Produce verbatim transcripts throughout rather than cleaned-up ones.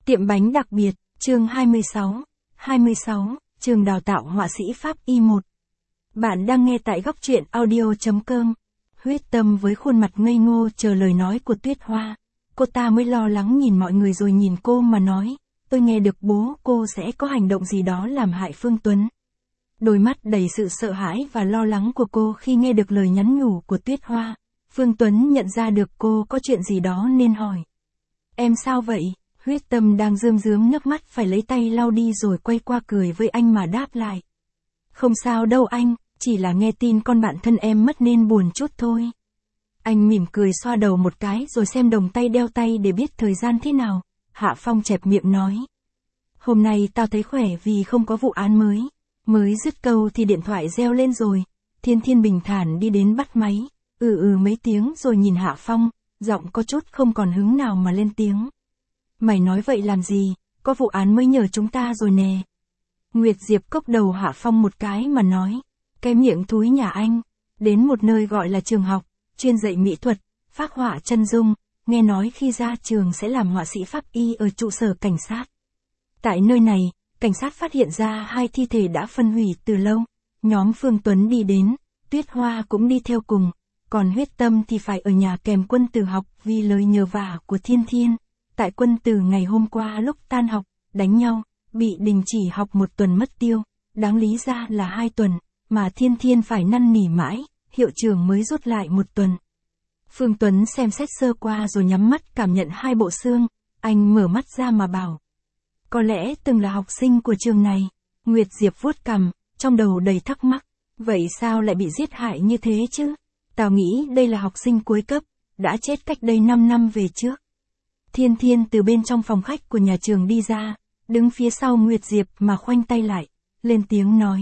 Tiệm bánh đặc biệt, chương hai mươi sáu. hai mươi sáu, trường đào tạo họa sĩ Pháp Y một. Bạn đang nghe tại góc truyện audio.com. Huyết Tâm với khuôn mặt ngây ngô chờ lời nói của Tuyết Hoa. Cô ta mới lo lắng nhìn mọi người rồi nhìn cô mà nói, tôi nghe được bố cô sẽ có hành động gì đó làm hại Phương Tuấn. Đôi mắt đầy sự sợ hãi và lo lắng của cô khi nghe được lời nhắn nhủ của Tuyết Hoa. Phương Tuấn nhận ra được cô có chuyện gì đó nên hỏi. Em sao vậy? Huyết Tâm đang rơm rớm nước mắt phải lấy tay lau đi rồi quay qua cười với anh mà đáp lại. Không sao đâu anh, chỉ là nghe tin con bạn thân em mất nên buồn chút thôi. Anh mỉm cười xoa đầu một cái rồi xem đồng tay đeo tay để biết thời gian thế nào. Hạ Phong chẹp miệng nói. Hôm nay tao thấy khỏe vì không có vụ án mới. Mới dứt câu thì điện thoại reo lên rồi. Thiên Thiên bình thản đi đến bắt máy. Ừ ừ mấy tiếng rồi nhìn Hạ Phong, giọng có chút không còn hứng nào mà lên tiếng. Mày nói vậy làm gì, có vụ án mới nhờ chúng ta rồi nè. Nguyệt Diệp cốc đầu Hạ Phong một cái mà nói. Cái miệng thúi nhà anh, đến một nơi gọi là trường học, chuyên dạy mỹ thuật, phác họa chân dung, nghe nói khi ra trường sẽ làm họa sĩ Pháp Y ở trụ sở cảnh sát. Tại nơi này, cảnh sát phát hiện ra hai thi thể đã phân hủy từ lâu. Nhóm Phương Tuấn đi đến, Tuyết Hoa cũng đi theo cùng, còn Huyết Tâm thì phải ở nhà kèm Quân Tử học vì lời nhờ vả của Thiên Thiên. Tại Quân Tử ngày hôm qua lúc tan học, đánh nhau, bị đình chỉ học một tuần mất tiêu, đáng lý ra là hai tuần, mà Thiên Thiên phải năn nỉ mãi, hiệu trưởng mới rút lại một tuần. Phương Tuấn xem xét sơ qua rồi nhắm mắt cảm nhận hai bộ xương, anh mở mắt ra mà bảo. Có lẽ từng là học sinh của trường này. Nguyệt Diệp vuốt cằm, trong đầu đầy thắc mắc, vậy sao lại bị giết hại như thế chứ? Tao nghĩ đây là học sinh cuối cấp, đã chết cách đây năm năm về trước. Thiên Thiên từ bên trong phòng khách của nhà trường đi ra, đứng phía sau Nguyệt Diệp mà khoanh tay lại, lên tiếng nói.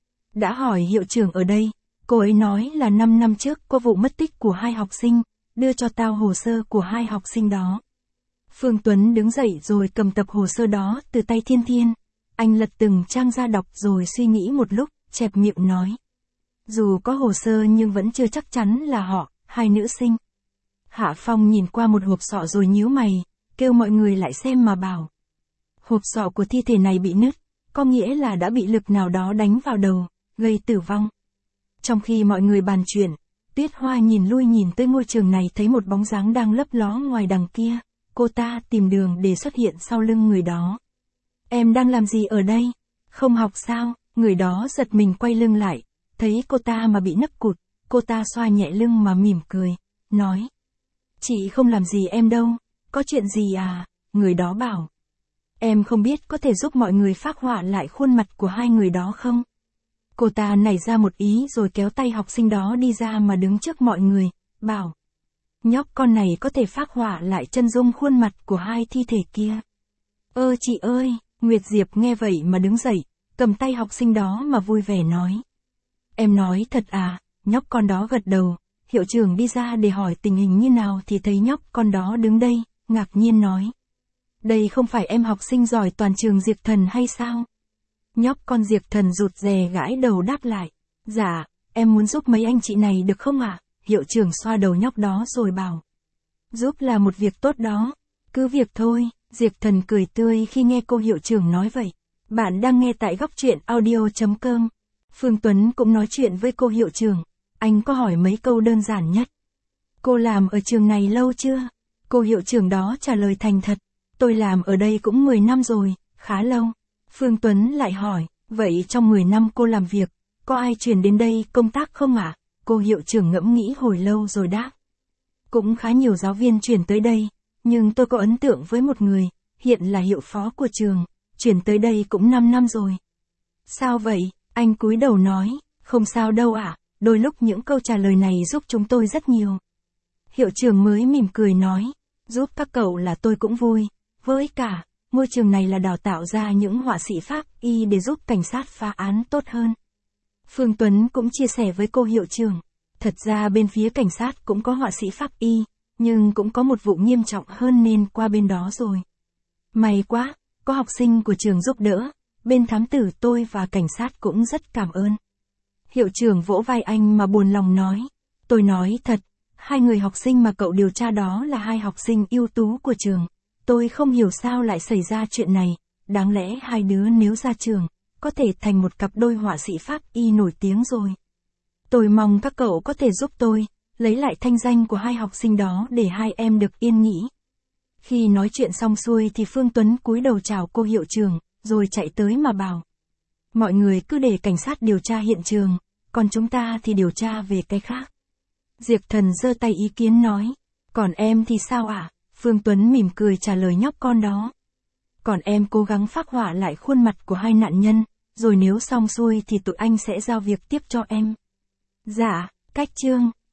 Đã hỏi hiệu trưởng ở đây, cô ấy nói là năm năm trước có vụ mất tích của hai học sinh, đưa cho tao hồ sơ của hai học sinh đó. Phương Tuấn đứng dậy rồi cầm tập hồ sơ đó từ tay Thiên Thiên. Anh lật từng trang ra đọc rồi suy nghĩ một lúc, chẹp miệng nói. Dù có hồ sơ nhưng vẫn chưa chắc chắn là họ, hai nữ sinh. Hạ Phong nhìn qua một hộp sọ rồi nhíu mày, kêu mọi người lại xem mà bảo. Hộp sọ của thi thể này bị nứt, có nghĩa là đã bị lực nào đó đánh vào đầu, gây tử vong. Trong khi mọi người bàn chuyện, Tuyết Hoa nhìn lui nhìn tới ngôi trường này thấy một bóng dáng đang lấp ló ngoài đằng kia. Cô ta tìm đường để xuất hiện sau lưng người đó. Em đang làm gì ở đây? Không học sao? Người đó giật mình quay lưng lại, thấy cô ta mà bị nấp cụt, cô ta xoa nhẹ lưng mà mỉm cười, nói. Chị không làm gì em đâu, có chuyện gì à? Người đó bảo. Em không biết có thể giúp mọi người phác họa lại khuôn mặt của hai người đó không? Cô ta nảy ra một ý rồi kéo tay học sinh đó đi ra mà đứng trước mọi người, bảo. Nhóc con này có thể phác họa lại chân dung khuôn mặt của hai thi thể kia. Ơ chị ơi, Nguyệt Diệp nghe vậy mà đứng dậy, cầm tay học sinh đó mà vui vẻ nói. Em nói thật à? Nhóc con đó gật đầu, hiệu trưởng đi ra để hỏi tình hình như nào thì thấy nhóc con đó đứng đây, ngạc nhiên nói. Đây không phải em học sinh giỏi toàn trường Diệp Thần hay sao? Nhóc con Diệp Thần rụt rè gãi đầu đáp lại. Dạ, em muốn giúp mấy anh chị này được không ạ? À? Hiệu trưởng xoa đầu nhóc đó rồi bảo. Giúp là một việc tốt đó. Cứ việc thôi, Diệp Thần cười tươi khi nghe cô hiệu trưởng nói vậy. Bạn đang nghe tại góc truyện audio.com. Phương Tuấn cũng nói chuyện với cô hiệu trưởng. Anh có hỏi mấy câu đơn giản nhất. Cô làm ở trường này lâu chưa? Cô hiệu trưởng đó trả lời thành thật. Tôi làm ở đây cũng mười năm rồi, khá lâu. Phương Tuấn lại hỏi, vậy trong mười năm cô làm việc, có ai chuyển đến đây công tác không ạ? À? Cô hiệu trưởng ngẫm nghĩ hồi lâu rồi đáp. Cũng khá nhiều giáo viên chuyển tới đây, nhưng tôi có ấn tượng với một người, hiện là hiệu phó của trường, chuyển tới đây cũng năm năm rồi. Sao vậy? Anh cúi đầu nói, không sao đâu ạ, à? Đôi lúc những câu trả lời này giúp chúng tôi rất nhiều. Hiệu trưởng mới mỉm cười nói, giúp các cậu là tôi cũng vui, với cả, ngôi trường này là đào tạo ra những họa sĩ Pháp Y để giúp cảnh sát phá án tốt hơn. Phương Tuấn cũng chia sẻ với cô hiệu trưởng. Thật ra bên phía cảnh sát cũng có họa sĩ Pháp Y, nhưng cũng có một vụ nghiêm trọng hơn nên qua bên đó rồi. May quá, có học sinh của trường giúp đỡ, bên thám tử tôi và cảnh sát cũng rất cảm ơn. Hiệu trưởng vỗ vai anh mà buồn lòng nói. Tôi nói thật, hai người học sinh mà cậu điều tra đó là hai học sinh ưu tú của trường. Tôi không hiểu sao lại xảy ra chuyện này, đáng lẽ hai đứa nếu ra trường, có thể thành một cặp đôi họa sĩ Pháp y nổi tiếng rồi. Tôi mong các cậu có thể giúp tôi, lấy lại thanh danh của hai học sinh đó để hai em được yên nghỉ. Khi nói chuyện xong xuôi thì Phương Tuấn cúi đầu chào cô hiệu trưởng, rồi chạy tới mà bảo. Mọi người cứ để cảnh sát điều tra hiện trường, còn chúng ta thì điều tra về cái khác. Diệp Thần giơ tay ý kiến nói. Còn em thì sao ạ? À? Phương Tuấn mỉm cười trả lời nhóc con đó. Còn em cố gắng phác họa lại khuôn mặt của hai nạn nhân, rồi nếu xong xuôi thì tụi anh sẽ giao việc tiếp cho em. Dạ, cách chương.